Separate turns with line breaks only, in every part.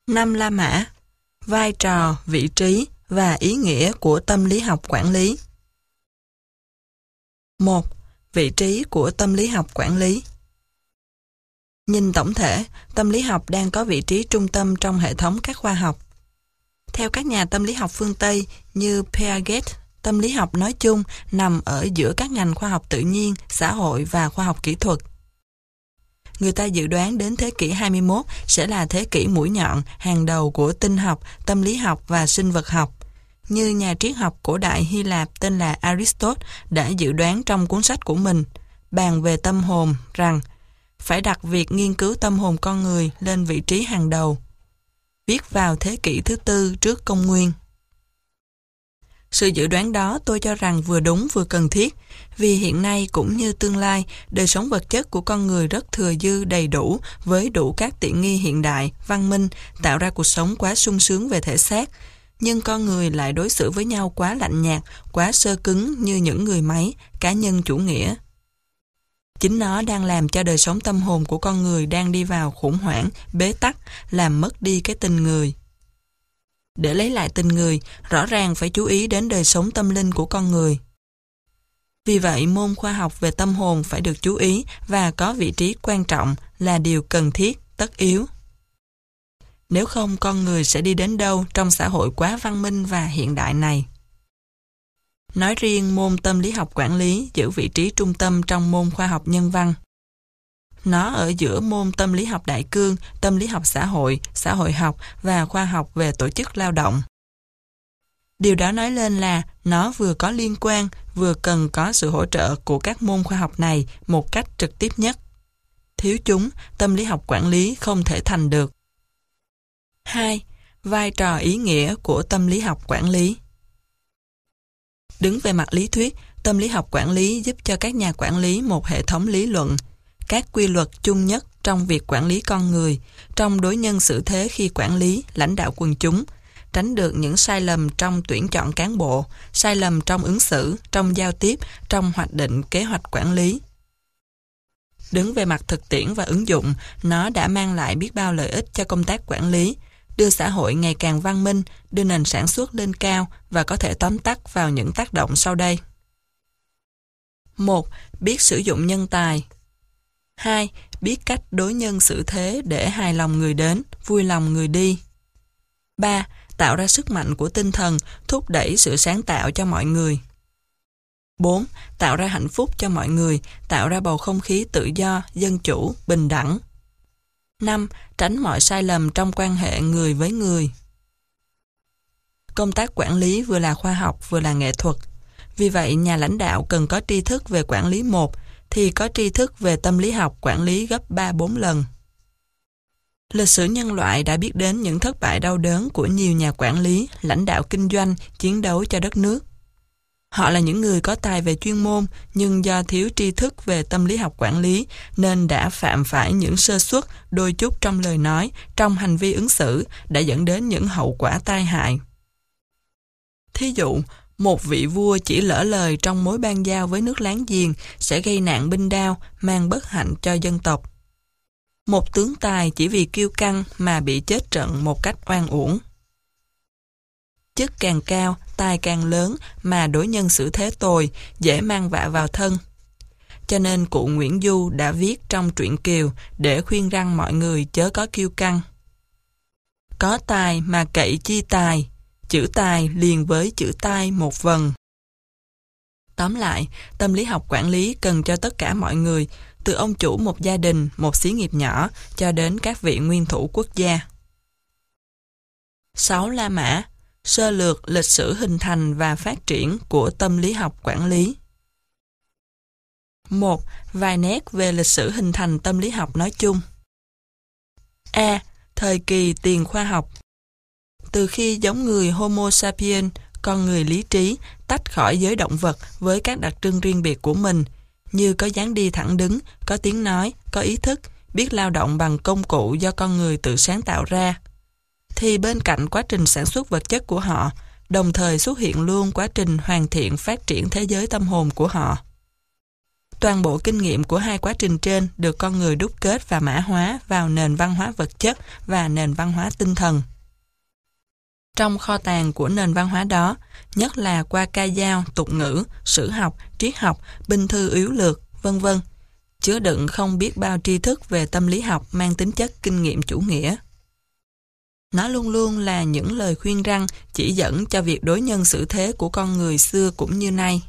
5 La Mã: vai trò, vị trí và ý nghĩa của tâm lý học quản lý. 1. Vị trí của tâm lý học quản lý. Nhìn tổng thể, tâm lý học đang có vị trí trung tâm trong hệ thống các khoa học. Theo các nhà tâm lý học phương Tây như Piaget, tâm lý học nói chung nằm ở giữa các ngành khoa học tự nhiên, xã hội và khoa học kỹ thuật. Người ta dự đoán đến thế kỷ 21 sẽ là thế kỷ mũi nhọn hàng đầu của tinh học, tâm lý học và sinh vật học. Như nhà triết học cổ đại Hy Lạp tên là Aristotle đã dự đoán trong cuốn sách của mình, Bàn về tâm hồn, rằng phải đặt việc nghiên cứu tâm hồn con người lên vị trí hàng đầu. Viết vào thế kỷ thứ tư trước công nguyên. Sự dự đoán đó tôi cho rằng vừa đúng vừa cần thiết, vì hiện nay cũng như tương lai, đời sống vật chất của con người rất thừa dư đầy đủ với đủ các tiện nghi hiện đại, văn minh, tạo ra cuộc sống quá sung sướng về thể xác, nhưng con người lại đối xử với nhau quá lạnh nhạt, quá sơ cứng như những người máy, cá nhân chủ nghĩa. Chính nó đang làm cho đời sống tâm hồn của con người đang đi vào khủng hoảng, bế tắc, làm mất đi cái tình người. Để lấy lại tình người, rõ ràng phải chú ý đến đời sống tâm linh của con người. Vì vậy, môn khoa học về tâm hồn phải được chú ý và có vị trí quan trọng là điều cần thiết, tất yếu. Nếu không, con người sẽ đi đến đâu trong xã hội quá văn minh và hiện đại này. Nói riêng, môn tâm lý học quản lý giữ vị trí trung tâm trong môn khoa học nhân văn. Nó ở giữa môn tâm lý học đại cương, tâm lý học xã hội học và khoa học về tổ chức lao động. Điều đó nói lên là nó vừa có liên quan, vừa cần có sự hỗ trợ của các môn khoa học này một cách trực tiếp nhất. Thiếu chúng, tâm lý học quản lý không thể thành được. 2. Vai trò ý nghĩa của tâm lý học quản lý. Đứng về mặt lý thuyết, tâm lý học quản lý giúp cho các nhà quản lý một hệ thống lý luận, các quy luật chung nhất trong việc quản lý con người, trong đối nhân xử thế khi quản lý, lãnh đạo quần chúng, tránh được những sai lầm trong tuyển chọn cán bộ, sai lầm trong ứng xử, trong giao tiếp, trong hoạch định kế hoạch quản lý. Đứng về mặt thực tiễn và ứng dụng, nó đã mang lại biết bao lợi ích cho công tác quản lý, đưa xã hội ngày càng văn minh, đưa nền sản xuất lên cao và có thể tóm tắt vào những tác động sau đây. 1. Biết sử dụng nhân tài. 2. Biết cách đối nhân xử thế để hài lòng người đến, vui lòng người đi. 3. Tạo ra sức mạnh của tinh thần, thúc đẩy sự sáng tạo cho mọi người. 4. Tạo ra hạnh phúc cho mọi người, tạo ra bầu không khí tự do, dân chủ, bình đẳng. 5. Tránh mọi sai lầm trong quan hệ người với người. Công tác quản lý vừa là khoa học vừa là nghệ thuật. Vì vậy, nhà lãnh đạo cần có tri thức về quản lý một, thì có tri thức về tâm lý học quản lý gấp 3-4 lần. Lịch sử nhân loại đã biết đến những thất bại đau đớn của nhiều nhà quản lý, lãnh đạo kinh doanh, chiến đấu cho đất nước. Họ là những người có tài về chuyên môn, nhưng do thiếu tri thức về tâm lý học quản lý nên đã phạm phải những sơ suất đôi chút trong lời nói, trong hành vi ứng xử, đã dẫn đến những hậu quả tai hại. Thí dụ, một vị vua chỉ lỡ lời trong mối ban giao với nước láng giềng sẽ gây nạn binh đao, mang bất hạnh cho dân tộc. Một tướng tài chỉ vì kiêu căng mà bị chết trận một cách oan uổng. Chức càng cao, tài càng lớn mà đối nhân xử thế tồi, dễ mang vạ vào thân. Cho nên cụ Nguyễn Du đã viết trong truyện Kiều để khuyên răn mọi người chớ có kiêu căng. Có tài mà cậy chi tài, chữ tài liền với chữ tai một vần. Tóm lại, tâm lý học quản lý cần cho tất cả mọi người, từ ông chủ một gia đình, một xí nghiệp nhỏ, cho đến các vị nguyên thủ quốc gia. 6. La Mã: sơ lược lịch sử hình thành và phát triển của tâm lý học quản lý. 1. Vài nét về lịch sử hình thành tâm lý học nói chung. A. Thời kỳ tiền khoa học. Từ khi giống người Homo sapiens, con người lý trí, tách khỏi giới động vật với các đặc trưng riêng biệt của mình, như có dáng đi thẳng đứng, có tiếng nói, có ý thức, biết lao động bằng công cụ do con người tự sáng tạo ra, thì bên cạnh quá trình sản xuất vật chất của họ, đồng thời xuất hiện luôn quá trình hoàn thiện phát triển thế giới tâm hồn của họ. Toàn bộ kinh nghiệm của hai quá trình trên được con người đúc kết và mã hóa vào nền văn hóa vật chất và nền văn hóa tinh thần. Trong kho tàng của nền văn hóa đó, nhất là qua ca dao, tục ngữ, sử học, triết học, binh thư yếu lược, vân vân, chứa đựng không biết bao tri thức về tâm lý học mang tính chất kinh nghiệm chủ nghĩa. Nó luôn luôn là những lời khuyên răn chỉ dẫn cho việc đối nhân xử thế của con người xưa cũng như nay.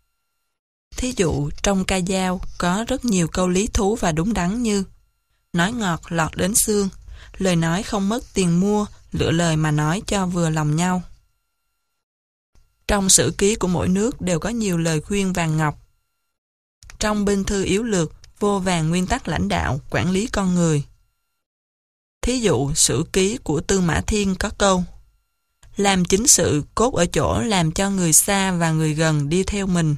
Thí dụ, trong ca dao có rất nhiều câu lý thú và đúng đắn như: nói ngọt lọt đến xương, lời nói không mất tiền mua, lựa lời mà nói cho vừa lòng nhau. Trong sử ký của mỗi nước đều có nhiều lời khuyên vàng ngọc. Trong binh thư yếu lược, vô vàn nguyên tắc lãnh đạo, quản lý con người. Thí dụ, sử ký của Tư Mã Thiên có câu: làm chính sự cốt ở chỗ làm cho người xa và người gần đi theo mình.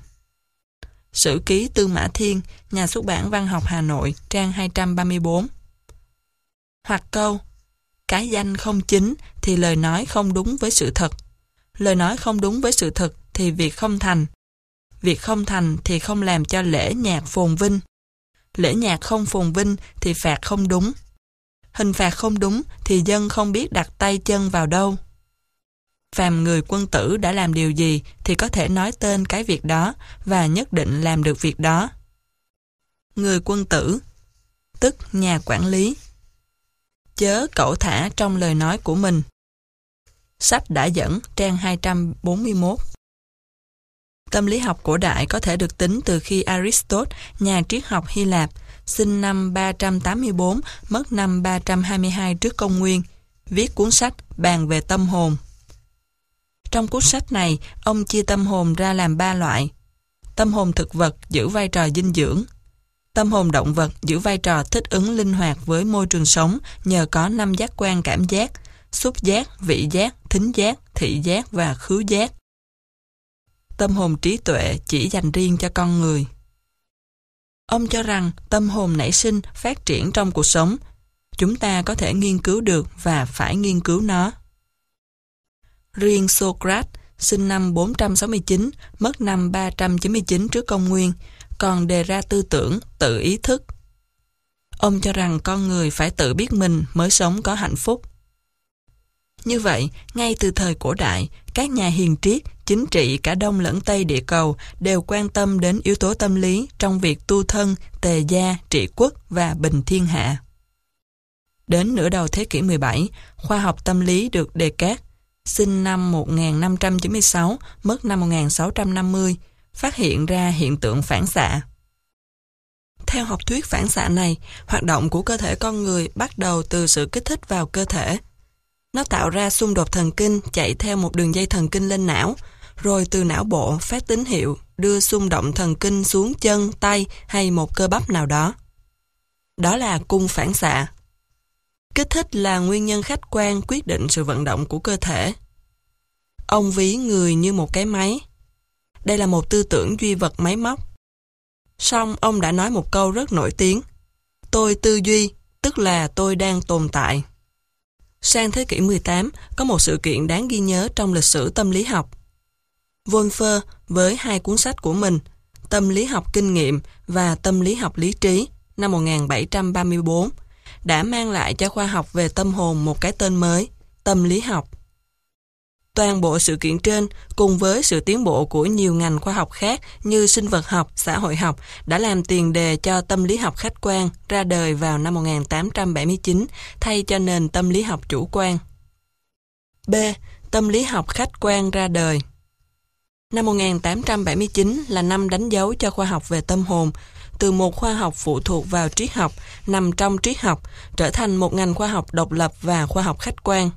Sử ký Tư Mã Thiên, Nhà xuất bản Văn học Hà Nội, trang 234. Hoặc câu: cái danh không chính thì lời nói không đúng với sự thật. Lời nói không đúng với sự thật thì việc không thành. Việc không thành thì không làm cho lễ nhạc phồn vinh. Lễ nhạc không phồn vinh thì phạt không đúng. Hình phạt không đúng thì dân không biết đặt tay chân vào đâu. Phàm người quân tử đã làm điều gì thì có thể nói tên cái việc đó và nhất định làm được việc đó. Người quân tử, tức nhà quản lý, chớ cẩu thả trong lời nói của mình. Sách đã dẫn, trang 241. Tâm lý học cổ đại có thể được tính từ khi Aristotle, nhà triết học Hy Lạp, sinh năm 384, mất năm 322 trước công nguyên, viết cuốn sách bàn về tâm hồn. Trong cuốn sách này, ông chia tâm hồn ra làm 3 loại. Tâm hồn thực vật giữ vai trò dinh dưỡng. Tâm hồn động vật giữ vai trò thích ứng linh hoạt với môi trường sống nhờ có 5 giác quan cảm giác: xúc giác, vị giác, thính giác, thị giác và khứu giác. Tâm hồn trí tuệ chỉ dành riêng cho con người. Ông cho rằng tâm hồn nảy sinh, phát triển trong cuộc sống. Chúng ta có thể nghiên cứu được và phải nghiên cứu nó. Riêng Socrates, sinh năm 469, mất năm 399 trước công nguyên, còn đề ra tư tưởng tự ý thức. Ông cho rằng con người phải tự biết mình mới sống có hạnh phúc. Như vậy, ngay từ thời cổ đại, các nhà hiền triết, chính trị cả Đông lẫn Tây địa cầu đều quan tâm đến yếu tố tâm lý trong việc tu thân, tề gia, trị quốc và bình thiên hạ. Đến nửa đầu thế kỷ 17, khoa học tâm lý được Descartes, sinh năm 1596, mất năm 1650, phát hiện ra hiện tượng phản xạ. Theo học thuyết phản xạ này, hoạt động của cơ thể con người bắt đầu từ sự kích thích vào cơ thể. Nó tạo ra xung đột thần kinh chạy theo một đường dây thần kinh lên não, rồi từ não bộ phát tín hiệu đưa xung động thần kinh xuống chân, tay hay một cơ bắp nào đó. Đó là cung phản xạ. Kích thích là nguyên nhân khách quan quyết định sự vận động của cơ thể. Ông ví người như một cái máy. Đây là một tư tưởng duy vật máy móc. Song ông đã nói một câu rất nổi tiếng: tôi tư duy, tức là tôi đang tồn tại. Sang thế kỷ 18, có một sự kiện đáng ghi nhớ trong lịch sử tâm lý học. Wolfer với 2 cuốn sách của mình, Tâm lý học kinh nghiệm và Tâm lý học lý trí, năm 1734, đã mang lại cho khoa học về tâm hồn một cái tên mới, tâm lý học. Toàn bộ sự kiện trên, cùng với sự tiến bộ của nhiều ngành khoa học khác như sinh vật học, xã hội học, đã làm tiền đề cho tâm lý học khách quan ra đời vào năm 1879, thay cho nền tâm lý học chủ quan. B. Tâm lý học khách quan ra đời. Năm 1879 là năm đánh dấu cho khoa học về tâm hồn, từ một khoa học phụ thuộc vào triết học, nằm trong triết học, trở thành một ngành khoa học độc lập và khoa học khách quan.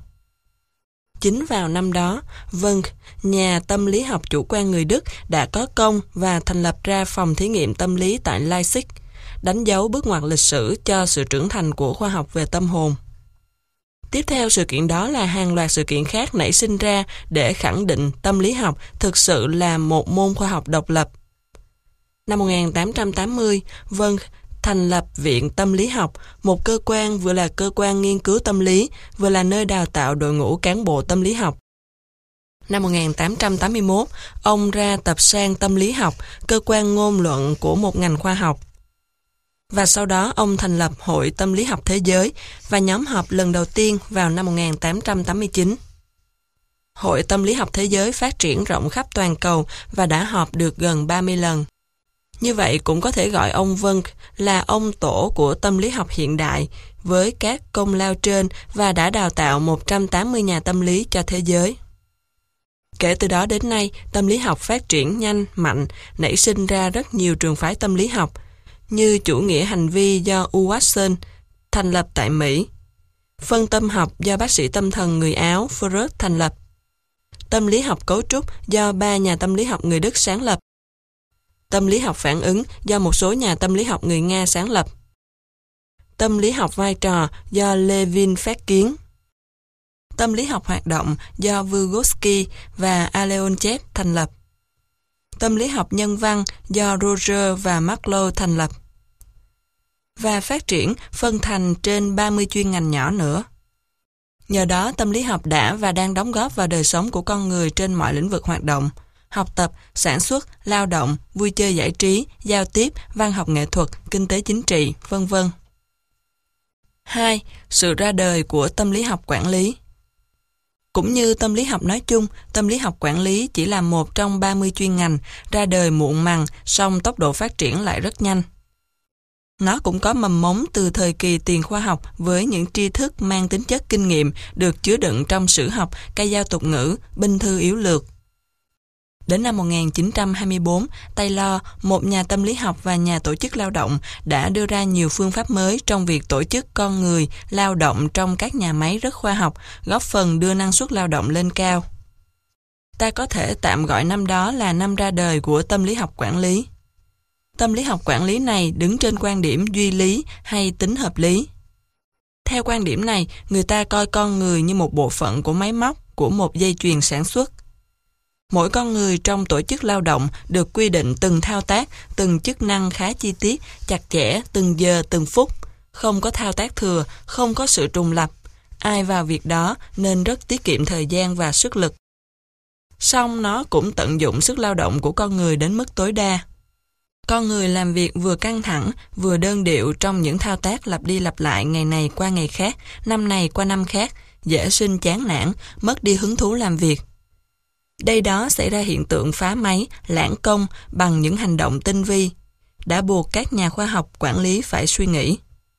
Chính vào năm đó, Wundt, nhà tâm lý học chủ quan người Đức, đã có công và thành lập ra phòng thí nghiệm tâm lý tại Leipzig, đánh dấu bước ngoặt lịch sử cho sự trưởng thành của khoa học về tâm hồn. Tiếp theo sự kiện đó là hàng loạt sự kiện khác nảy sinh ra để khẳng định tâm lý học thực sự là một môn khoa học độc lập. Năm 1880, Wundt thành lập Viện Tâm lý học, một cơ quan vừa là cơ quan nghiên cứu tâm lý, vừa là nơi đào tạo đội ngũ cán bộ tâm lý học. Năm 1881, ông ra tập san Tâm lý học, cơ quan ngôn luận của một ngành khoa học. Và sau đó ông thành lập Hội Tâm lý học Thế giới và nhóm họp lần đầu tiên vào năm 1889. Hội Tâm lý học Thế giới phát triển rộng khắp toàn cầu và đã họp được gần 30 lần. Như vậy cũng có thể gọi ông Wundt là ông tổ của tâm lý học hiện đại với các công lao trên và đã đào tạo 180 nhà tâm lý cho thế giới. Kể từ đó đến nay, tâm lý học phát triển nhanh, mạnh, nảy sinh ra rất nhiều trường phái tâm lý học, như chủ nghĩa hành vi do Watson thành lập tại Mỹ, phân tâm học do bác sĩ tâm thần người Áo Freud thành lập, tâm lý học cấu trúc do 3 nhà tâm lý học người Đức sáng lập, tâm lý học phản ứng do một số nhà tâm lý học người Nga sáng lập, tâm lý học vai trò do Levin phát kiến, tâm lý học hoạt động do Vygotsky và Aleontsev thành lập, tâm lý học nhân văn do Roger và Maslow thành lập, và phát triển phân thành trên 30 chuyên ngành nhỏ nữa. Nhờ đó, tâm lý học đã và đang đóng góp vào đời sống của con người trên mọi lĩnh vực hoạt động, học tập, sản xuất, lao động, vui chơi giải trí, giao tiếp, văn học nghệ thuật, kinh tế chính trị, vân vân. 2. Sự ra đời của tâm lý học quản lý. Cũng như tâm lý học nói chung, tâm lý học quản lý chỉ là một trong 30 chuyên ngành, ra đời muộn màng, song tốc độ phát triển lại rất nhanh. Nó cũng có mầm mống từ thời kỳ tiền khoa học với những tri thức mang tính chất kinh nghiệm được chứa đựng trong sử học, cây dao tục ngữ, binh thư yếu lược. Đến năm 1924, Taylor, một nhà tâm lý học và nhà tổ chức lao động, đã đưa ra nhiều phương pháp mới trong việc tổ chức con người lao động trong các nhà máy rất khoa học, góp phần đưa năng suất lao động lên cao. Ta có thể tạm gọi năm đó là năm ra đời của tâm lý học quản lý. Tâm lý học quản lý này đứng trên quan điểm duy lý hay tính hợp lý. Theo quan điểm này, người ta coi con người như một bộ phận của máy móc, của một dây chuyền sản xuất. Mỗi con người trong tổ chức lao động được quy định từng thao tác, từng chức năng khá chi tiết, chặt chẽ, từng giờ, từng phút. Không có thao tác thừa, không có sự trùng lặp. Ai vào việc đó nên rất tiết kiệm thời gian và sức lực. Song nó cũng tận dụng sức lao động của con người đến mức tối đa. Con người làm việc vừa căng thẳng, vừa đơn điệu trong những thao tác lặp đi lặp lại ngày này qua ngày khác, năm này qua năm khác, dễ sinh chán nản, mất đi hứng thú làm việc. Đây đó xảy ra hiện tượng phá máy, lãng công bằng những hành động tinh vi, đã buộc các nhà khoa học quản lý phải suy nghĩ.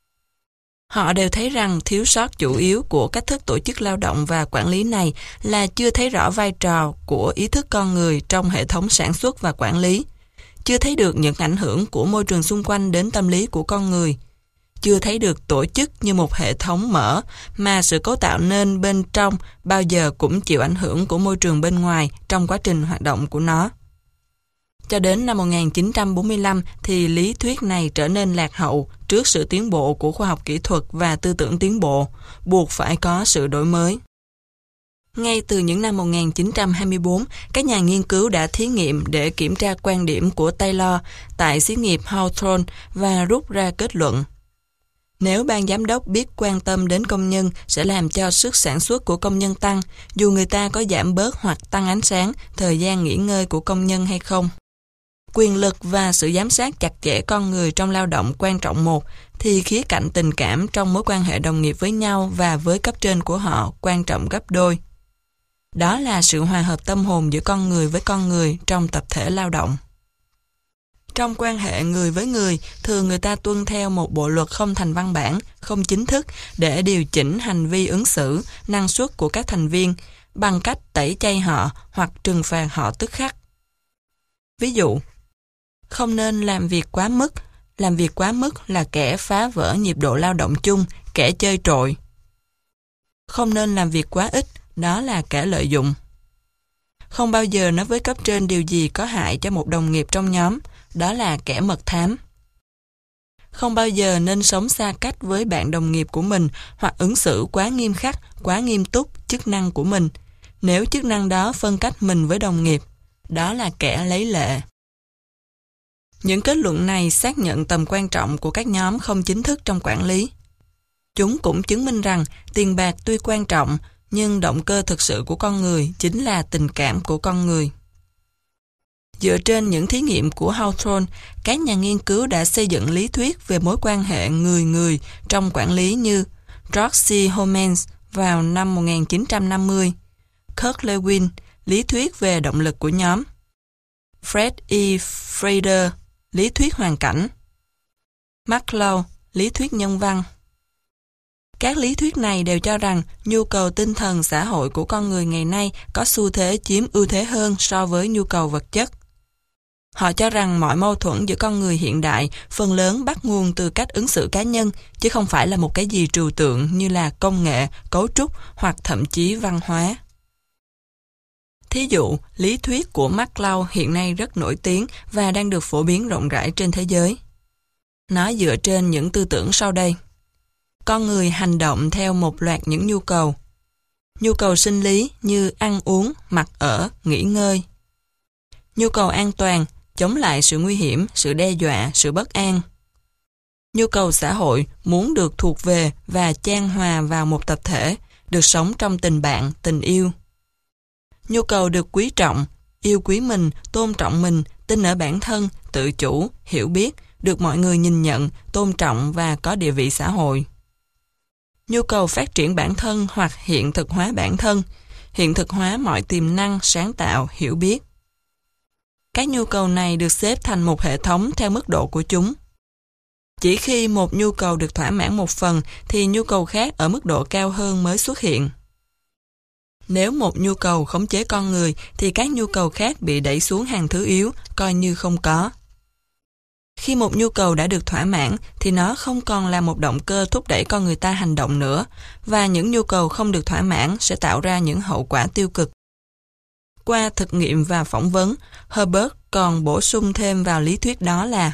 Họ đều thấy rằng thiếu sót chủ yếu của cách thức tổ chức lao động và quản lý này là chưa thấy rõ vai trò của ý thức con người trong hệ thống sản xuất và quản lý, chưa thấy được những ảnh hưởng của môi trường xung quanh đến tâm lý của con người, chưa thấy được tổ chức như một hệ thống mở mà sự cấu tạo nên bên trong bao giờ cũng chịu ảnh hưởng của môi trường bên ngoài trong quá trình hoạt động của nó. Cho đến năm 1945 thì lý thuyết này trở nên lạc hậu trước sự tiến bộ của khoa học kỹ thuật và tư tưởng tiến bộ, buộc phải có sự đổi mới. Ngay từ những năm 1924, các nhà nghiên cứu đã thí nghiệm để kiểm tra quan điểm của Taylor tại xí nghiệp Hawthorne và rút ra kết luận. Nếu ban giám đốc biết quan tâm đến công nhân sẽ làm cho sức sản xuất của công nhân tăng, dù người ta có giảm bớt hoặc tăng ánh sáng, thời gian nghỉ ngơi của công nhân hay không. Quyền lực và sự giám sát chặt chẽ con người trong lao động quan trọng một, thì khía cạnh tình cảm trong mối quan hệ đồng nghiệp với nhau và với cấp trên của họ quan trọng gấp đôi. Đó là sự hòa hợp tâm hồn giữa con người với con người trong tập thể lao động. Trong quan hệ người với người, thường người ta tuân theo một bộ luật không thành văn bản, không chính thức để điều chỉnh hành vi ứng xử, năng suất của các thành viên bằng cách tẩy chay họ hoặc trừng phạt họ tức khắc. Ví dụ, không nên làm việc quá mức. Làm việc quá mức là kẻ phá vỡ nhịp độ lao động chung, kẻ chơi trội. Không nên làm việc quá ít, đó là kẻ lợi dụng. Không bao giờ nói với cấp trên điều gì có hại cho một đồng nghiệp trong nhóm, đó là kẻ mật thám. Không bao giờ nên sống xa cách với bạn đồng nghiệp của mình hoặc ứng xử quá nghiêm khắc, quá nghiêm túc chức năng của mình, nếu chức năng đó phân cách mình với đồng nghiệp, đó là kẻ lấy lệ. Những kết luận này xác nhận tầm quan trọng của các nhóm không chính thức trong quản lý. Chúng cũng chứng minh rằng tiền bạc tuy quan trọng, nhưng động cơ thực sự của con người chính là tình cảm của con người. Dựa trên những thí nghiệm của Hawthorne, các nhà nghiên cứu đã xây dựng lý thuyết về mối quan hệ người-người trong quản lý như George C. Homans vào năm 1950, Kurt Lewin, lý thuyết về động lực của nhóm, Fred E. Fraser, lý thuyết hoàn cảnh, Maslow, lý thuyết nhân văn. Các lý thuyết này đều cho rằng nhu cầu tinh thần xã hội của con người ngày nay có xu thế chiếm ưu thế hơn so với nhu cầu vật chất. Họ cho rằng mọi mâu thuẫn giữa con người hiện đại phần lớn bắt nguồn từ cách ứng xử cá nhân, chứ không phải là một cái gì trừu tượng như là công nghệ, cấu trúc hoặc thậm chí văn hóa. Thí dụ, lý thuyết của Maslow hiện nay rất nổi tiếng và đang được phổ biến rộng rãi trên thế giới. Nó dựa trên những tư tưởng sau đây. Con người hành động theo một loạt những nhu cầu. Nhu cầu sinh lý như ăn uống, mặc ở, nghỉ ngơi. Nhu cầu an toàn, chống lại sự nguy hiểm, sự đe dọa, sự bất an. Nhu cầu xã hội, muốn được thuộc về và chan hòa vào một tập thể, được sống trong tình bạn, tình yêu. Nhu cầu được quý trọng, yêu quý mình, tôn trọng mình, tin ở bản thân, tự chủ, hiểu biết, được mọi người nhìn nhận, tôn trọng và có địa vị xã hội. Nhu cầu phát triển bản thân hoặc hiện thực hóa bản thân, hiện thực hóa mọi tiềm năng, sáng tạo, hiểu biết. Các nhu cầu này được xếp thành một hệ thống theo mức độ của chúng. Chỉ khi một nhu cầu được thỏa mãn một phần thì nhu cầu khác ở mức độ cao hơn mới xuất hiện. Nếu một nhu cầu khống chế con người thì các nhu cầu khác bị đẩy xuống hàng thứ yếu, coi như không có. Khi một nhu cầu đã được thỏa mãn thì nó không còn là một động cơ thúc đẩy con người ta hành động nữa, và những nhu cầu không được thỏa mãn sẽ tạo ra những hậu quả tiêu cực. Qua thực nghiệm và phỏng vấn, Herbert còn bổ sung thêm vào lý thuyết đó là: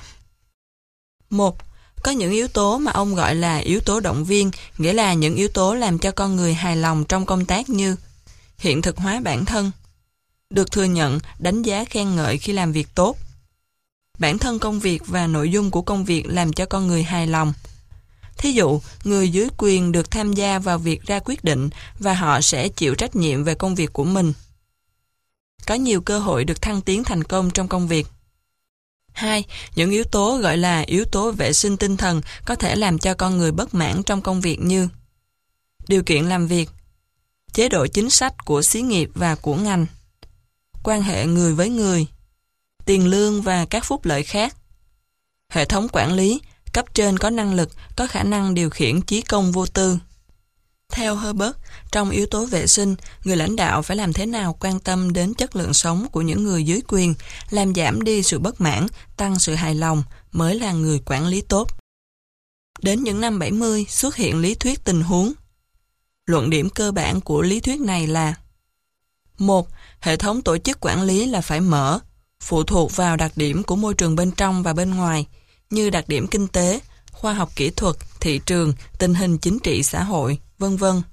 1. Có những yếu tố mà ông gọi là yếu tố động viên, nghĩa là những yếu tố làm cho con người hài lòng trong công tác như hiện thực hóa bản thân, được thừa nhận, đánh giá khen ngợi khi làm việc tốt, bản thân công việc và nội dung của công việc làm cho con người hài lòng. Thí dụ, người dưới quyền được tham gia vào việc ra quyết định và họ sẽ chịu trách nhiệm về công việc của mình. Có nhiều cơ hội được thăng tiến thành công trong công việc. 2. Những yếu tố gọi là yếu tố vệ sinh tinh thần có thể làm cho con người bất mãn trong công việc như điều kiện làm việc, chế độ chính sách của xí nghiệp và của ngành, quan hệ người với người, tiền lương và các phúc lợi khác, hệ thống quản lý, cấp trên có năng lực, có khả năng điều khiển chí công vô tư. Theo Herbert, trong yếu tố vệ sinh, người lãnh đạo phải làm thế nào quan tâm đến chất lượng sống của những người dưới quyền, làm giảm đi sự bất mãn, tăng sự hài lòng, mới là người quản lý tốt. Đến những năm 70 xuất hiện lý thuyết tình huống. Luận điểm cơ bản của lý thuyết này là: 1. Hệ thống tổ chức quản lý là phải mở, phụ thuộc vào đặc điểm của môi trường bên trong và bên ngoài, như đặc điểm kinh tế, khoa học kỹ thuật, thị trường, tình hình chính trị xã hội, vân vân.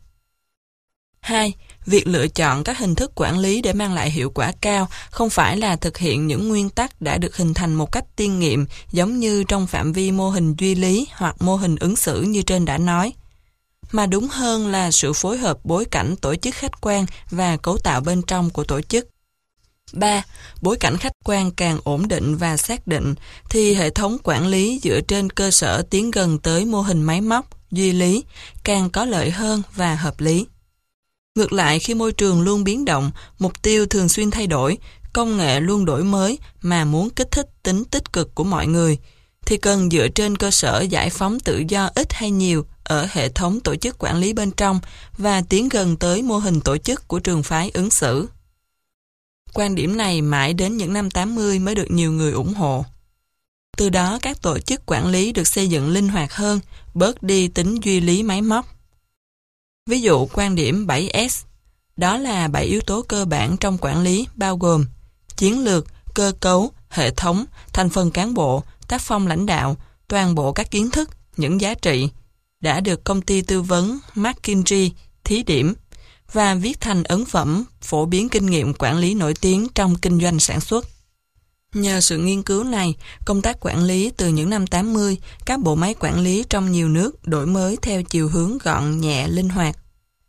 2. Việc lựa chọn các hình thức quản lý để mang lại hiệu quả cao không phải là thực hiện những nguyên tắc đã được hình thành một cách tiên nghiệm giống như trong phạm vi mô hình duy lý hoặc mô hình ứng xử như trên đã nói, mà đúng hơn là sự phối hợp bối cảnh tổ chức khách quan và cấu tạo bên trong của tổ chức. 3. Bối cảnh khách quan càng ổn định và xác định thì hệ thống quản lý dựa trên cơ sở tiến gần tới mô hình máy móc, duy lý, càng có lợi hơn và hợp lý. Ngược lại, khi môi trường luôn biến động, mục tiêu thường xuyên thay đổi, công nghệ luôn đổi mới mà muốn kích thích tính tích cực của mọi người, thì cần dựa trên cơ sở giải phóng tự do ít hay nhiều ở hệ thống tổ chức quản lý bên trong và tiến gần tới mô hình tổ chức của trường phái ứng xử. Quan điểm này mãi đến những năm 80 mới được nhiều người ủng hộ. Từ đó các tổ chức quản lý được xây dựng linh hoạt hơn, bớt đi tính duy lý máy móc. Ví dụ quan điểm 7S, đó là 7 yếu tố cơ bản trong quản lý bao gồm chiến lược, cơ cấu, hệ thống, thành phần cán bộ, tác phong lãnh đạo, toàn bộ các kiến thức, những giá trị, đã được công ty tư vấn McKinsey thí điểm và viết thành ấn phẩm phổ biến kinh nghiệm quản lý nổi tiếng trong kinh doanh sản xuất. Nhờ sự nghiên cứu này, công tác quản lý từ những năm 80, các bộ máy quản lý trong nhiều nước đổi mới theo chiều hướng gọn nhẹ, linh hoạt.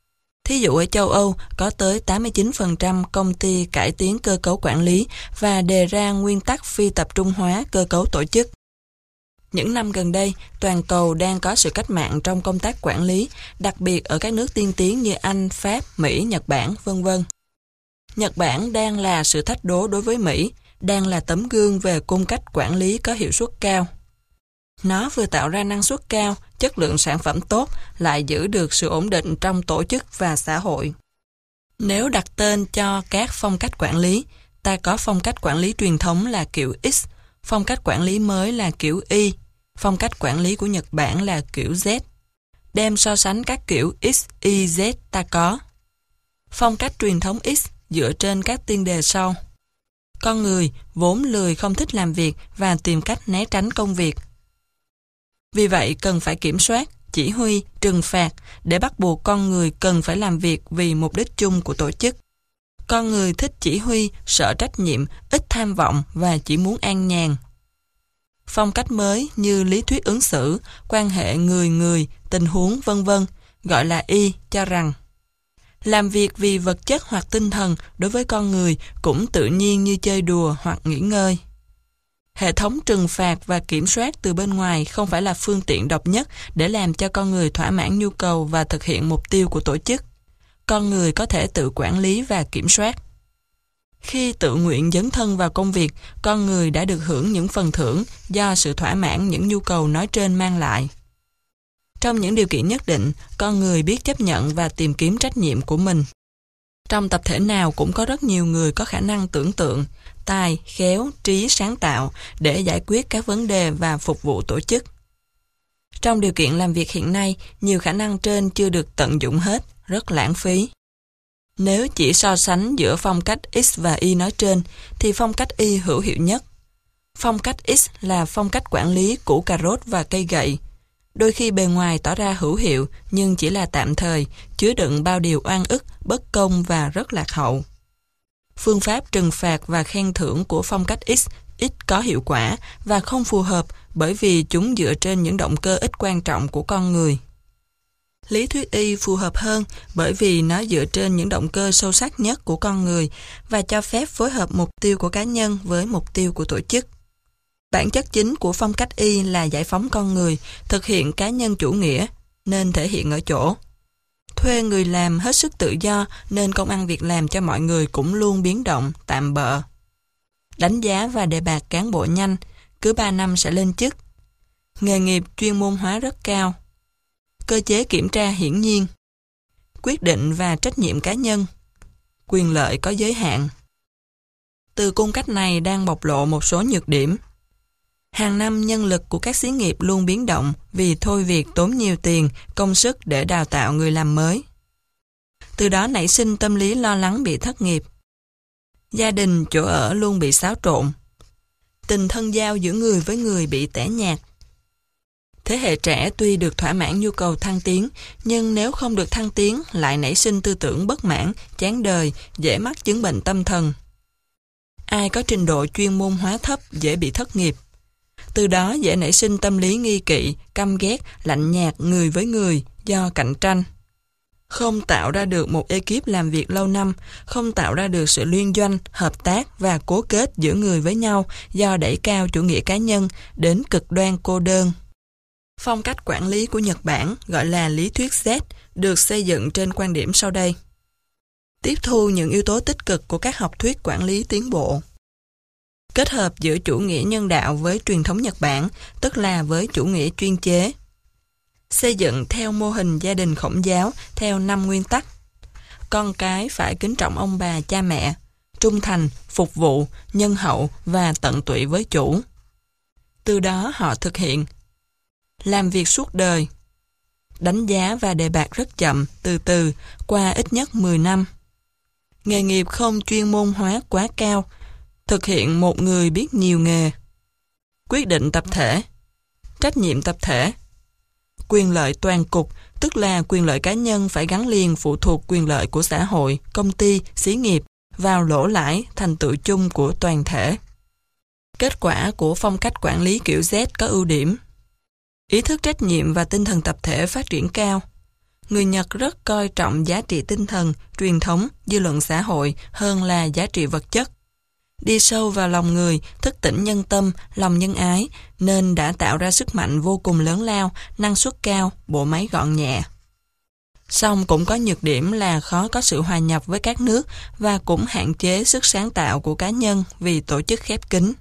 Thí dụ ở châu Âu, có tới 89% công ty cải tiến cơ cấu quản lý và đề ra nguyên tắc phi tập trung hóa cơ cấu tổ chức. Những năm gần đây, toàn cầu đang có sự cách mạng trong công tác quản lý, đặc biệt ở các nước tiên tiến như Anh, Pháp, Mỹ, Nhật Bản, v.v. Nhật Bản đang là sự thách đố đối với Mỹ, đang là tấm gương về cung cách quản lý có hiệu suất cao. Nó vừa tạo ra năng suất cao, chất lượng sản phẩm tốt, lại giữ được sự ổn định trong tổ chức và xã hội. Nếu đặt tên cho các phong cách quản lý, ta có phong cách quản lý truyền thống là kiểu X, phong cách quản lý mới là kiểu Y, phong cách quản lý của Nhật Bản là kiểu Z. Đem so sánh các kiểu X, Y, Z ta có. Phong cách truyền thống X dựa trên các tiên đề sau. Con người vốn lười không thích làm việc và tìm cách né tránh công việc. Vì vậy cần phải kiểm soát, chỉ huy, trừng phạt để bắt buộc con người cần phải làm việc vì mục đích chung của tổ chức. Con người thích chỉ huy, sợ trách nhiệm, ít tham vọng và chỉ muốn an nhàn. Phong cách mới như lý thuyết ứng xử, quan hệ người-người, tình huống v.v. gọi là Y cho rằng làm việc vì vật chất hoặc tinh thần đối với con người cũng tự nhiên như chơi đùa hoặc nghỉ ngơi. Hệ thống trừng phạt và kiểm soát từ bên ngoài không phải là phương tiện độc nhất để làm cho con người thỏa mãn nhu cầu và thực hiện mục tiêu của tổ chức. Con người có thể tự quản lý và kiểm soát. Khi tự nguyện dấn thân vào công việc, con người đã được hưởng những phần thưởng do sự thỏa mãn những nhu cầu nói trên mang lại. Trong những điều kiện nhất định, con người biết chấp nhận và tìm kiếm trách nhiệm của mình. Trong tập thể nào cũng có rất nhiều người có khả năng tưởng tượng, tài, khéo, trí, sáng tạo để giải quyết các vấn đề và phục vụ tổ chức. Trong điều kiện làm việc hiện nay, nhiều khả năng trên chưa được tận dụng hết, rất lãng phí. Nếu chỉ so sánh giữa phong cách X và Y nói trên, thì phong cách Y hữu hiệu nhất. Phong cách X là phong cách quản lý củ cà rốt và cây gậy. Đôi khi bề ngoài tỏ ra hữu hiệu, nhưng chỉ là tạm thời, chứa đựng bao điều oan ức, bất công và rất lạc hậu. Phương pháp trừng phạt và khen thưởng của phong cách X ít có hiệu quả và không phù hợp bởi vì chúng dựa trên những động cơ ít quan trọng của con người. Lý thuyết Y phù hợp hơn bởi vì nó dựa trên những động cơ sâu sắc nhất của con người và cho phép phối hợp mục tiêu của cá nhân với mục tiêu của tổ chức. Bản chất chính của phong cách Y là giải phóng con người, thực hiện cá nhân chủ nghĩa, nên thể hiện ở chỗ. Thuê người làm hết sức tự do nên công ăn việc làm cho mọi người cũng luôn biến động, tạm bợ. Đánh giá và đề bạt cán bộ nhanh, cứ 3 năm sẽ lên chức. Nghề nghiệp chuyên môn hóa rất cao. Cơ chế kiểm tra hiển nhiên. Quyết định và trách nhiệm cá nhân. Quyền lợi có giới hạn. Từ cung cách này đang bộc lộ một số nhược điểm. Hàng năm nhân lực của các xí nghiệp luôn biến động vì thôi việc tốn nhiều tiền, công sức để đào tạo người làm mới. Từ đó nảy sinh tâm lý lo lắng bị thất nghiệp. Gia đình, chỗ ở luôn bị xáo trộn. Tình thân giao giữa người với người bị tẻ nhạt. Thế hệ trẻ tuy được thỏa mãn nhu cầu thăng tiến, nhưng nếu không được thăng tiến lại nảy sinh tư tưởng bất mãn, chán đời, dễ mắc chứng bệnh tâm thần. Ai có trình độ chuyên môn hóa thấp dễ bị thất nghiệp. Từ đó dễ nảy sinh tâm lý nghi kỵ, căm ghét, lạnh nhạt người với người do cạnh tranh. Không tạo ra được một ekip làm việc lâu năm, không tạo ra được sự liên doanh, hợp tác và cố kết giữa người với nhau do đẩy cao chủ nghĩa cá nhân đến cực đoan cô đơn. Phong cách quản lý của Nhật Bản gọi là lý thuyết Z được xây dựng trên quan điểm sau đây. Tiếp thu những yếu tố tích cực của các học thuyết quản lý tiến bộ. Kết hợp giữa chủ nghĩa nhân đạo với truyền thống Nhật Bản, tức là với chủ nghĩa chuyên chế. Xây dựng theo mô hình gia đình Khổng giáo theo 5 nguyên tắc. Con cái phải kính trọng ông bà cha mẹ, trung thành, phục vụ, nhân hậu và tận tụy với chủ. Từ đó họ thực hiện. Làm việc suốt đời. Đánh giá và đề bạt rất chậm, từ từ, qua ít nhất 10 năm. Nghề nghiệp không chuyên môn hóa quá cao. Thực hiện một người biết nhiều nghề. Quyết định tập thể. Trách nhiệm tập thể. Quyền lợi toàn cục, tức là quyền lợi cá nhân phải gắn liền phụ thuộc quyền lợi của xã hội, công ty, xí nghiệp vào lỗ lãi, thành tựu chung của toàn thể. Kết quả của phong cách quản lý kiểu Z có ưu điểm. Ý thức trách nhiệm và tinh thần tập thể phát triển cao. Người Nhật rất coi trọng giá trị tinh thần, truyền thống, dư luận xã hội hơn là giá trị vật chất. Đi sâu vào lòng người, thức tỉnh nhân tâm, lòng nhân ái, nên đã tạo ra sức mạnh vô cùng lớn lao, năng suất cao, bộ máy gọn nhẹ. Song cũng có nhược điểm là khó có sự hòa nhập với các nước và cũng hạn chế sức sáng tạo của cá nhân vì tổ chức khép kín.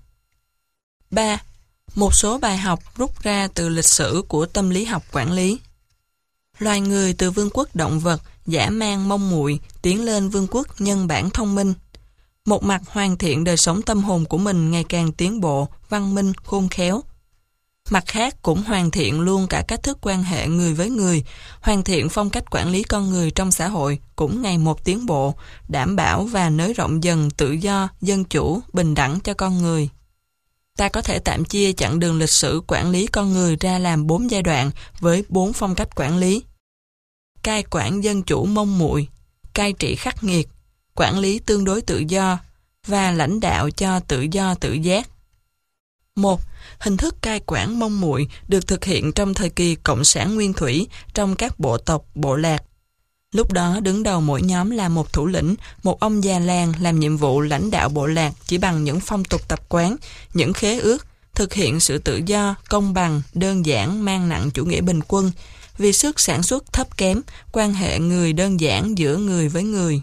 3. Một số bài học rút ra từ lịch sử của tâm lý học quản lý. Loài người từ vương quốc động vật, dã man mông muội tiến lên vương quốc nhân bản thông minh. Một mặt hoàn thiện đời sống tâm hồn của mình ngày càng tiến bộ, văn minh, khôn khéo. Mặt khác cũng hoàn thiện luôn cả cách thức quan hệ người với người, hoàn thiện phong cách quản lý con người trong xã hội cũng ngày một tiến bộ, đảm bảo và nới rộng dần tự do, dân chủ, bình đẳng cho con người. Ta có thể tạm chia chặng đường lịch sử quản lý con người ra làm 4 giai đoạn với 4 phong cách quản lý. Cai quản dân chủ mông muội, cai trị khắc nghiệt, quản lý tương đối tự do và lãnh đạo cho tự do tự giác. 1. Hình thức cai quản mông muội được thực hiện trong thời kỳ Cộng sản Nguyên Thủy trong các bộ tộc, bộ lạc. Lúc đó đứng đầu mỗi nhóm là một thủ lĩnh, một ông già làng làm nhiệm vụ lãnh đạo bộ lạc chỉ bằng những phong tục tập quán, những khế ước, thực hiện sự tự do, công bằng, đơn giản, mang nặng chủ nghĩa bình quân, vì sức sản xuất thấp kém, quan hệ người đơn giản giữa người với người.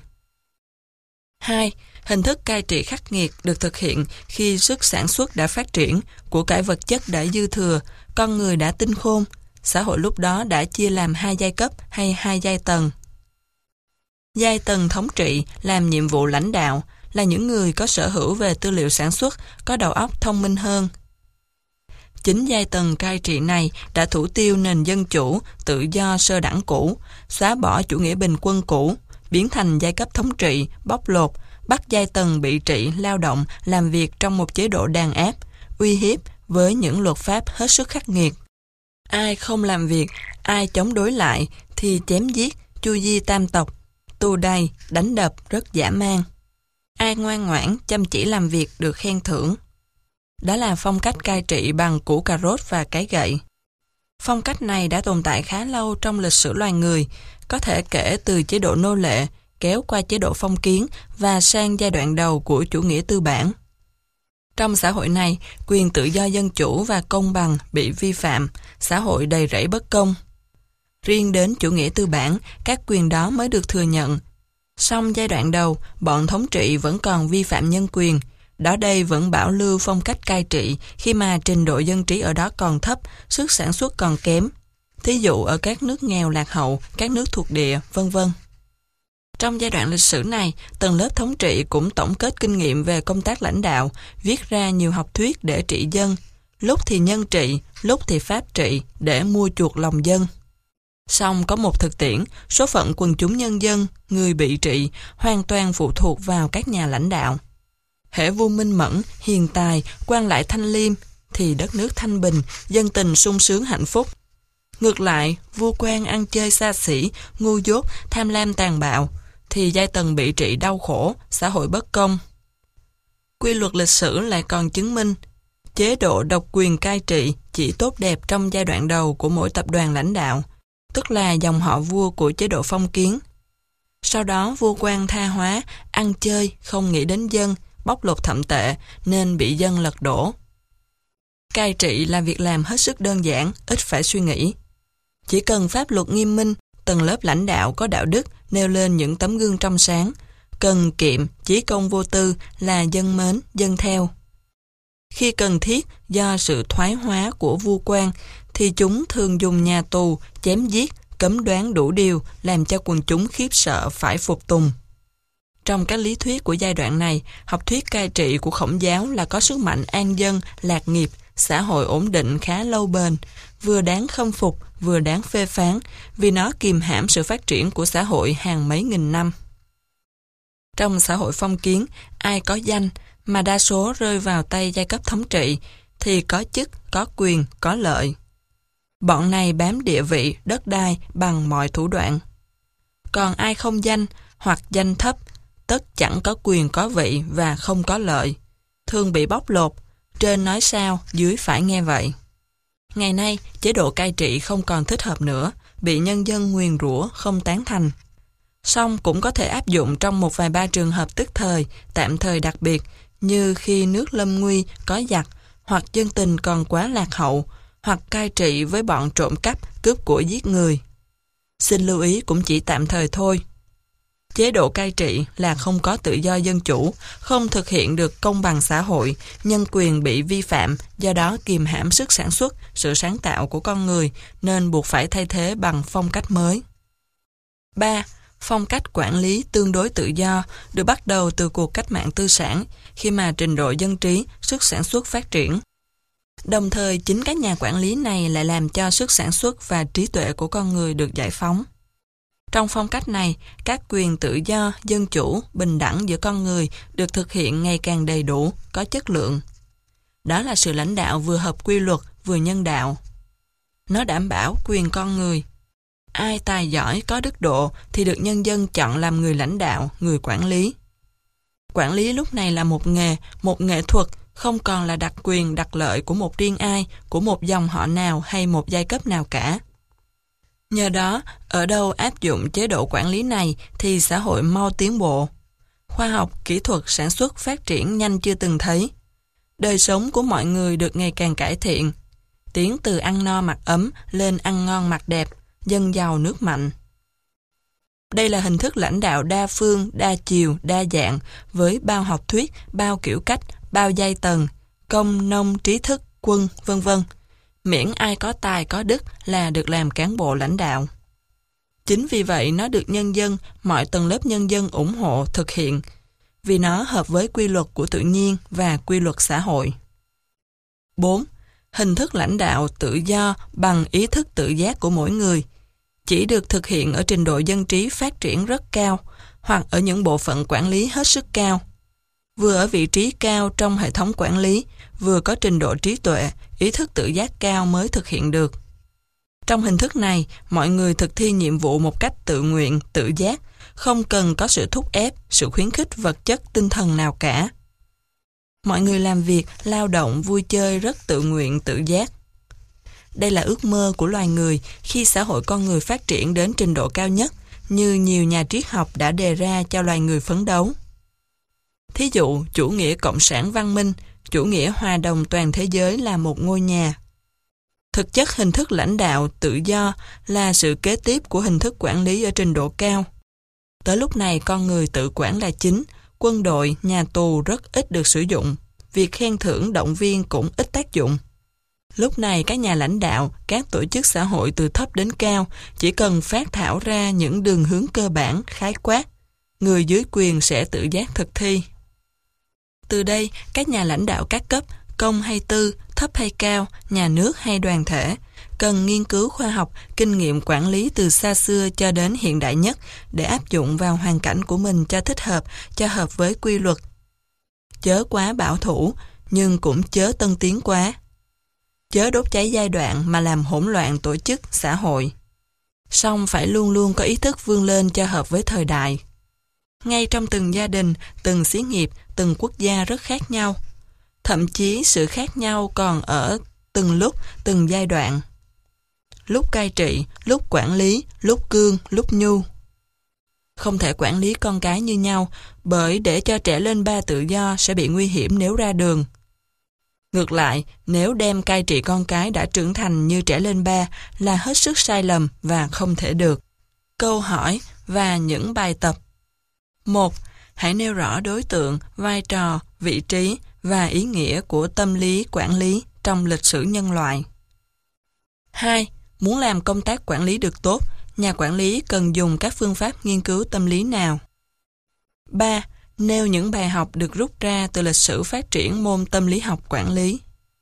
2. Hình thức cai trị khắc nghiệt được thực hiện khi sức sản xuất đã phát triển, của cải vật chất đã dư thừa, con người đã tinh khôn. Xã hội lúc đó đã chia làm 2 giai cấp hay 2 giai tầng. Giai tầng thống trị làm nhiệm vụ lãnh đạo là những người có sở hữu về tư liệu sản xuất, có đầu óc thông minh hơn. Chính giai tầng cai trị này đã thủ tiêu nền dân chủ, tự do sơ đẳng cũ, xóa bỏ chủ nghĩa bình quân cũ, biến thành giai cấp thống trị, bóc lột, bắt giai tầng bị trị, lao động, làm việc trong một chế độ đàn áp, uy hiếp với những luật pháp hết sức khắc nghiệt. Ai không làm việc, ai chống đối lại thì chém giết, chu di tam tộc, tù đày, đánh đập rất dã man. Ai ngoan ngoãn, chăm chỉ làm việc được khen thưởng. Đó là phong cách cai trị bằng củ cà rốt và cái gậy. Phong cách này đã tồn tại khá lâu trong lịch sử loài người, có thể kể từ chế độ nô lệ, kéo qua chế độ phong kiến và sang giai đoạn đầu của chủ nghĩa tư bản. Trong xã hội này, quyền tự do dân chủ và công bằng bị vi phạm, xã hội đầy rẫy bất công. Riêng đến chủ nghĩa tư bản, các quyền đó mới được thừa nhận. Song giai đoạn đầu, bọn thống trị vẫn còn vi phạm nhân quyền. Đó đây vẫn bảo lưu phong cách cai trị khi mà trình độ dân trí ở đó còn thấp, sức sản xuất còn kém. Thí dụ ở các nước nghèo lạc hậu, các nước thuộc địa, vân vân. Trong giai đoạn lịch sử này, tầng lớp thống trị cũng tổng kết kinh nghiệm về công tác lãnh đạo, viết ra nhiều học thuyết để trị dân, lúc thì nhân trị, lúc thì pháp trị để mua chuộc lòng dân. Song có một thực tiễn, số phận quần chúng nhân dân, người bị trị, hoàn toàn phụ thuộc vào các nhà lãnh đạo. Hễ vua minh mẫn, hiền tài, quan lại thanh liêm, thì đất nước thanh bình, dân tình sung sướng hạnh phúc. Ngược lại, vua quan ăn chơi xa xỉ, ngu dốt, tham lam tàn bạo, thì giai tầng bị trị đau khổ, xã hội bất công. Quy luật lịch sử lại còn chứng minh, chế độ độc quyền cai trị chỉ tốt đẹp trong giai đoạn đầu của mỗi tập đoàn lãnh đạo, tức là dòng họ vua của chế độ phong kiến. Sau đó vua quan tha hóa, ăn chơi, không nghĩ đến dân, bóc lột thậm tệ nên bị dân lật đổ. Cai trị là việc làm hết sức đơn giản, ít phải suy nghĩ. Chỉ cần pháp luật nghiêm minh, tầng lớp lãnh đạo có đạo đức nêu lên những tấm gương trong sáng, cần kiệm, chí công vô tư là dân mến, dân theo. Khi cần thiết do sự thoái hóa của vua quan thì chúng thường dùng nhà tù, chém giết, cấm đoán đủ điều làm cho quần chúng khiếp sợ phải phục tùng. Trong các lý thuyết của giai đoạn này, học thuyết cai trị của Khổng giáo là có sức mạnh an dân, lạc nghiệp, xã hội ổn định khá lâu bền, vừa đáng khâm phục, vừa đáng phê phán, vì nó kìm hãm sự phát triển của xã hội hàng mấy nghìn năm. Trong xã hội phong kiến, ai có danh, mà đa số rơi vào tay giai cấp thống trị, thì có chức, có quyền, có lợi. Bọn này bám địa vị, đất đai bằng mọi thủ đoạn. Còn ai không danh, hoặc danh thấp, tất chẳng có quyền có vị và không có lợi, thường bị bóc lột, trên nói sao, dưới phải nghe vậy. Ngày nay, chế độ cai trị không còn thích hợp nữa, bị nhân dân nguyền rủa không tán thành. Song cũng có thể áp dụng trong một vài ba trường hợp tức thời, tạm thời đặc biệt, như khi nước lâm nguy, có giặc, hoặc dân tình còn quá lạc hậu, hoặc cai trị với bọn trộm cắp, cướp của giết người. Xin lưu ý cũng chỉ tạm thời thôi. Chế độ cai trị là không có tự do dân chủ, không thực hiện được công bằng xã hội, nhân quyền bị vi phạm, do đó kìm hãm sức sản xuất, sự sáng tạo của con người, nên buộc phải thay thế bằng phong cách mới. 3. Phong cách quản lý tương đối tự do được bắt đầu từ cuộc cách mạng tư sản, khi mà trình độ dân trí, sức sản xuất phát triển. Đồng thời, chính các nhà quản lý này lại làm cho sức sản xuất và trí tuệ của con người được giải phóng. Trong phong cách này, các quyền tự do, dân chủ, bình đẳng giữa con người được thực hiện ngày càng đầy đủ, có chất lượng. Đó là sự lãnh đạo vừa hợp quy luật, vừa nhân đạo. Nó đảm bảo quyền con người. Ai tài giỏi, có đức độ thì được nhân dân chọn làm người lãnh đạo, người quản lý. Quản lý lúc này là một nghề, một nghệ thuật, không còn là đặc quyền, đặc lợi của một riêng ai, của một dòng họ nào hay một giai cấp nào cả. Nhờ đó, ở đâu áp dụng chế độ quản lý này thì xã hội mau tiến bộ. Khoa học, kỹ thuật, sản xuất phát triển nhanh chưa từng thấy. Đời sống của mọi người được ngày càng cải thiện. Tiến từ ăn no mặc ấm lên ăn ngon mặc đẹp, dân giàu nước mạnh. Đây là hình thức lãnh đạo đa phương, đa chiều, đa dạng, với bao học thuyết, bao kiểu cách, bao giai tầng, công, nông, trí thức, quân, vân vân. Miễn ai có tài có đức là được làm cán bộ lãnh đạo. Chính vì vậy nó được nhân dân, mọi tầng lớp nhân dân ủng hộ thực hiện, vì nó hợp với quy luật của tự nhiên và quy luật xã hội. 4. Hình thức lãnh đạo tự do bằng ý thức tự giác của mỗi người chỉ được thực hiện ở trình độ dân trí phát triển rất cao hoặc ở những bộ phận quản lý hết sức cao. Vừa ở vị trí cao trong hệ thống quản lý, vừa có trình độ trí tuệ, ý thức tự giác cao mới thực hiện được. Trong hình thức này, mọi người thực thi nhiệm vụ một cách tự nguyện, tự giác, không cần có sự thúc ép, sự khuyến khích vật chất tinh thần nào cả. Mọi người làm việc, lao động, vui chơi rất tự nguyện, tự giác. Đây là ước mơ của loài người khi xã hội con người phát triển đến trình độ cao nhất, như nhiều nhà triết học đã đề ra cho loài người phấn đấu. Thí dụ, chủ nghĩa cộng sản văn minh, chủ nghĩa hòa đồng toàn thế giới là một ngôi nhà. Thực chất hình thức lãnh đạo tự do là sự kế tiếp của hình thức quản lý ở trình độ cao. Tới lúc này con người tự quản là chính, quân đội, nhà tù rất ít được sử dụng, việc khen thưởng động viên cũng ít tác dụng. Lúc này các nhà lãnh đạo, các tổ chức xã hội từ thấp đến cao chỉ cần phát thảo ra những đường hướng cơ bản, khái quát, người dưới quyền sẽ tự giác thực thi. Từ đây, các nhà lãnh đạo các cấp, công hay tư, thấp hay cao, nhà nước hay đoàn thể, cần nghiên cứu khoa học, kinh nghiệm quản lý từ xa xưa cho đến hiện đại nhất để áp dụng vào hoàn cảnh của mình cho thích hợp, cho hợp với quy luật. Chớ quá bảo thủ, nhưng cũng chớ tân tiến quá. Chớ đốt cháy giai đoạn mà làm hỗn loạn tổ chức, xã hội. Song phải luôn luôn có ý thức vươn lên cho hợp với thời đại. Ngay trong từng gia đình, từng xí nghiệp, từng quốc gia rất khác nhau. Thậm chí sự khác nhau còn ở từng lúc, từng giai đoạn. Lúc cai trị, lúc quản lý, lúc cương, lúc nhu. Không thể quản lý con cái như nhau, bởi để cho trẻ lên ba tự do sẽ bị nguy hiểm nếu ra đường. Ngược lại, nếu đem cai trị con cái đã trưởng thành như trẻ lên ba là hết sức sai lầm và không thể được. Câu hỏi và những bài tập. 1. Hãy nêu rõ đối tượng, vai trò, vị trí và ý nghĩa của tâm lý quản lý trong lịch sử nhân loại. 2. Muốn làm công tác quản lý được tốt, nhà quản lý cần dùng các phương pháp nghiên cứu tâm lý nào? 3. Nêu những bài học được rút ra từ lịch sử phát triển môn tâm lý học quản lý.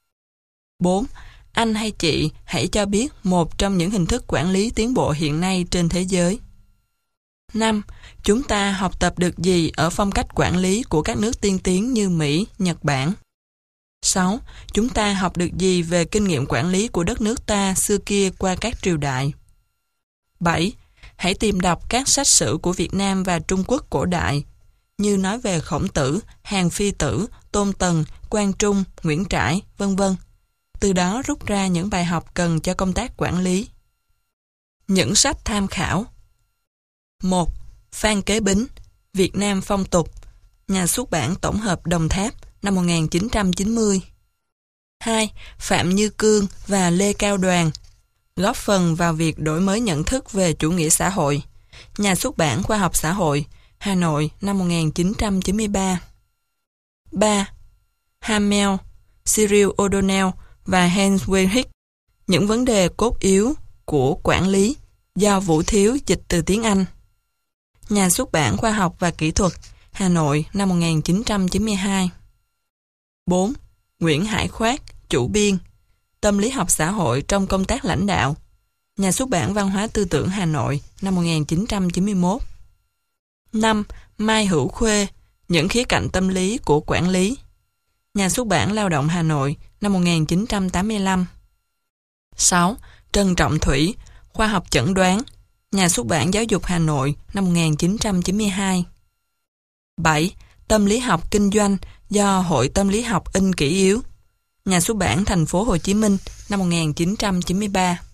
4. Anh hay chị hãy cho biết một trong những hình thức quản lý tiến bộ hiện nay trên thế giới. 5. Chúng ta học tập được gì ở phong cách quản lý của các nước tiên tiến như Mỹ, Nhật Bản? 6. Chúng ta học được gì về kinh nghiệm quản lý của đất nước ta xưa kia qua các triều đại? 7. Hãy tìm đọc các sách sử của Việt Nam và Trung Quốc cổ đại, như nói về Khổng Tử, Hàn Phi Tử, Tôn Tần, Quang Trung, Nguyễn Trãi, vân vân. Từ đó rút ra những bài học cần cho công tác quản lý. Những sách tham khảo. 1. Phan Kế Bính, Việt Nam phong tục, Nhà xuất bản tổng hợp Đồng Tháp, năm 1990. 2. Phạm Như Cương và Lê Cao Đoàn, góp phần vào việc đổi mới nhận thức về chủ nghĩa xã hội, Nhà xuất bản Khoa học Xã hội, Hà Nội, năm 1993. 3. Hamel, Cyril O'Donnell và Hans Weyrich, Những vấn đề cốt yếu của quản lý, do Vũ Thiếu dịch từ tiếng Anh. Nhà xuất bản Khoa học và Kỹ thuật, Hà Nội, năm 1992. 4. Nguyễn Hải Khoát, chủ biên, Tâm lý học xã hội trong công tác lãnh đạo, Nhà xuất bản Văn hóa Tư tưởng Hà Nội, năm 1991. 5. Mai Hữu Khuê, Những khía cạnh tâm lý của quản lý, Nhà xuất bản Lao động Hà Nội, năm 1985. 6. Trần Trọng Thủy, Khoa học chẩn đoán, Nhà xuất bản Giáo dục Hà Nội, năm 1992. 7. Tâm lý học kinh doanh, do Hội Tâm lý học in kỷ yếu, Nhà xuất bản Thành phố Hồ Chí Minh, năm 1993.